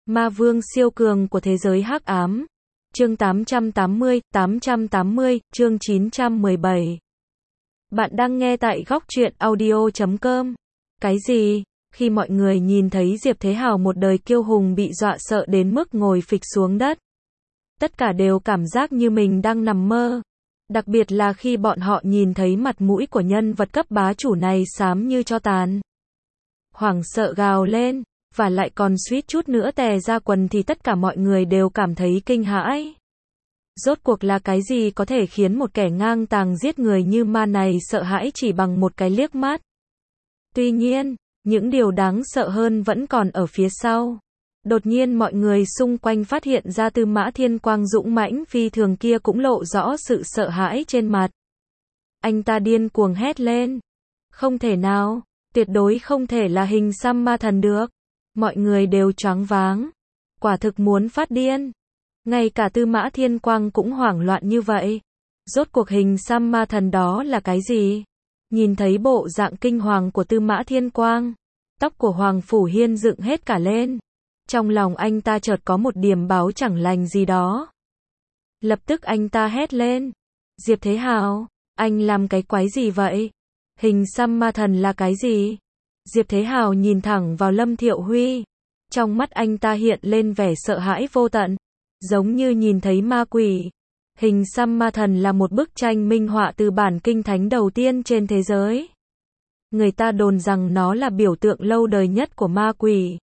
Ma vương siêu cường của thế giới hắc ám. Chương 880, chương 917. Bạn đang nghe tại góc truyện audio.com. Cái gì? Khi mọi người nhìn thấy Diệp Thế Hào một đời kiêu hùng bị dọa sợ đến mức ngồi phịch xuống đất. Tất cả đều cảm giác như mình đang nằm mơ. Đặc biệt là khi bọn họ nhìn thấy mặt mũi của nhân vật cấp bá chủ này xám như tro tàn. Hoảng sợ gào lên, và lại còn suýt chút nữa tè ra quần thì tất cả mọi người đều cảm thấy kinh hãi. Rốt cuộc là cái gì có thể khiến một kẻ ngang tàng giết người như ma này sợ hãi chỉ bằng một cái liếc mắt? Tuy nhiên, những điều đáng sợ hơn vẫn còn ở phía sau. Đột nhiên mọi người xung quanh phát hiện ra Tư Mã Thiên Quang dũng mãnh phi thường kia cũng lộ rõ sự sợ hãi trên mặt. Anh ta điên cuồng hét lên. Không thể nào, tuyệt đối không thể là Hình xăm ma thần được. Mọi người đều choáng váng. Quả thực muốn phát điên. Ngay cả Tư Mã Thiên Quang cũng hoảng loạn như vậy. Rốt cuộc Hình xăm ma thần đó là cái gì? Nhìn thấy bộ dạng kinh hoàng của Tư Mã Thiên Quang, tóc của Hoàng Phủ Hiên dựng hết cả lên. Trong lòng anh ta chợt có một điểm báo chẳng lành gì đó. Lập tức anh ta hét lên. Diệp Thế Hào, anh làm cái quái gì vậy? Hình xăm ma thần là cái gì? Diệp Thế Hào nhìn thẳng vào Lâm Thiệu Huy. Trong mắt anh ta hiện lên vẻ sợ hãi vô tận, giống như nhìn thấy ma quỷ. Hình xăm ma thần là một bức tranh minh họa từ bản kinh thánh đầu tiên trên thế giới. Người ta đồn rằng nó là biểu tượng lâu đời nhất của ma quỷ,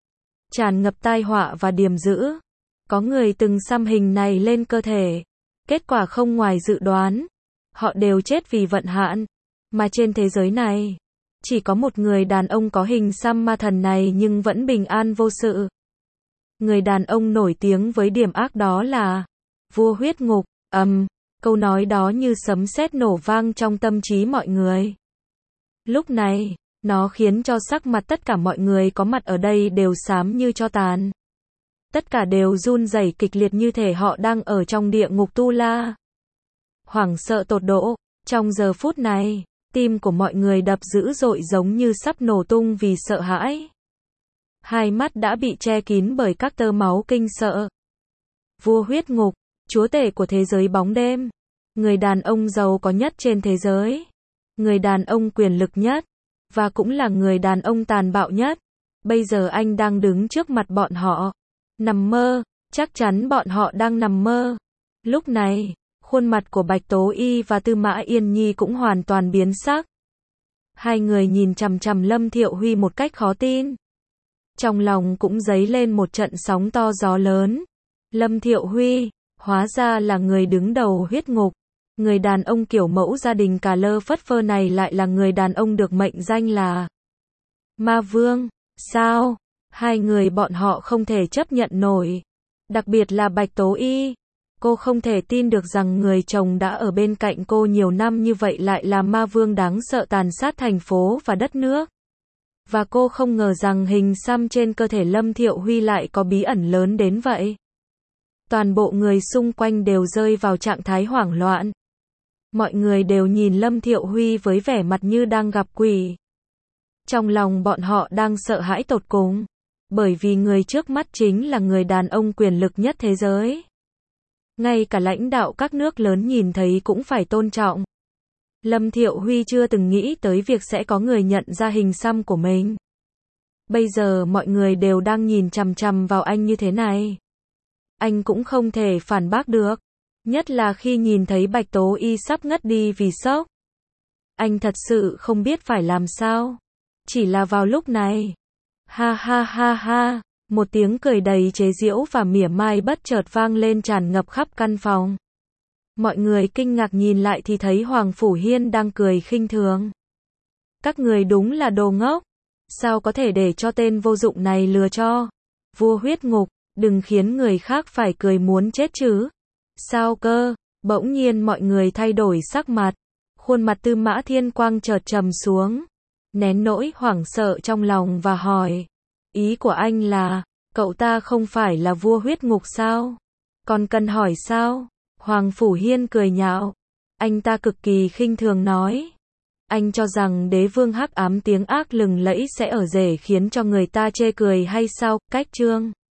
tràn ngập tai họa và điềm dữ. Có người từng xăm hình này lên cơ thể. Kết quả không ngoài dự đoán. Họ đều chết vì vận hạn. Mà trên thế giới này, chỉ có một người đàn ông có hình xăm ma thần này nhưng vẫn bình an vô sự. Người đàn ông nổi tiếng với điểm ác đó là Vua Huyết Ngục. Câu nói đó như sấm sét nổ vang trong tâm trí mọi người. Lúc này, nó khiến cho sắc mặt tất cả mọi người có mặt ở đây đều xám như tro tàn. Tất cả đều run rẩy kịch liệt như thể họ đang ở trong địa ngục Tu La. Hoảng sợ tột độ, trong giờ phút này, tim của mọi người đập dữ dội giống như sắp nổ tung vì sợ hãi. Hai mắt đã bị che kín bởi các tơ máu kinh sợ. Vua Huyết Ngục, chúa tể của thế giới bóng đêm, người đàn ông giàu có nhất trên thế giới, người đàn ông quyền lực nhất, và cũng là người đàn ông tàn bạo nhất. Bây giờ anh đang đứng trước mặt bọn họ. Nằm mơ, chắc chắn bọn họ đang nằm mơ. Lúc này, khuôn mặt của Bạch Tố Y và Tư Mã Yên Nhi cũng hoàn toàn biến sắc. Hai người nhìn chằm chằm Lâm Thiệu Huy một cách khó tin. Trong lòng cũng dấy lên một trận sóng to gió lớn. Lâm Thiệu Huy, hóa ra là người đứng đầu Huyết Ngục. Người đàn ông kiểu mẫu gia đình cà lơ phất phơ này lại là người đàn ông được mệnh danh là Ma Vương. Sao? Hai người bọn họ không thể chấp nhận nổi. Đặc biệt là Bạch Tố Y. Cô không thể tin được rằng người chồng đã ở bên cạnh cô nhiều năm như vậy lại là ma vương đáng sợ tàn sát thành phố và đất nước. Và cô không ngờ rằng hình xăm trên cơ thể Lâm Thiệu Huy lại có bí ẩn lớn đến vậy. Toàn bộ người xung quanh đều rơi vào trạng thái hoảng loạn. Mọi người đều nhìn Lâm Thiệu Huy với vẻ mặt như đang gặp quỷ. Trong lòng bọn họ đang sợ hãi tột cùng. Bởi vì người trước mắt chính là người đàn ông quyền lực nhất thế giới. Ngay cả lãnh đạo các nước lớn nhìn thấy cũng phải tôn trọng. Lâm Thiệu Huy chưa từng nghĩ tới việc sẽ có người nhận ra hình xăm của mình. Bây giờ mọi người đều đang nhìn chằm chằm vào anh như thế này. Anh cũng không thể phản bác được. Nhất là khi nhìn thấy Bạch Tố Y sắp ngất đi vì sốc. Anh thật sự không biết phải làm sao. Chỉ là vào lúc này. Ha ha ha ha. Một tiếng cười đầy chế giễu và mỉa mai bất chợt vang lên tràn ngập khắp căn phòng. Mọi người kinh ngạc nhìn lại thì thấy Hoàng Phủ Hiên đang cười khinh thường. Các người đúng là đồ ngốc. Sao có thể để cho tên vô dụng này lừa cho? Vua Huyết Ngục, đừng khiến người khác phải cười muốn chết chứ. Sao cơ? Bỗng nhiên mọi người thay đổi sắc mặt. Khuôn mặt Tư Mã Thiên Quang chợt trầm xuống. Nén nỗi hoảng sợ trong lòng và hỏi. Ý của anh là, cậu ta không phải là vua Huyết Ngục sao? Còn cần hỏi sao? Hoàng Phủ Hiên cười nhạo. Anh ta cực kỳ khinh thường nói. Anh cho rằng đế vương hắc ám tiếng ác lừng lẫy sẽ ở rể khiến cho người ta chê cười hay sao? Cách chương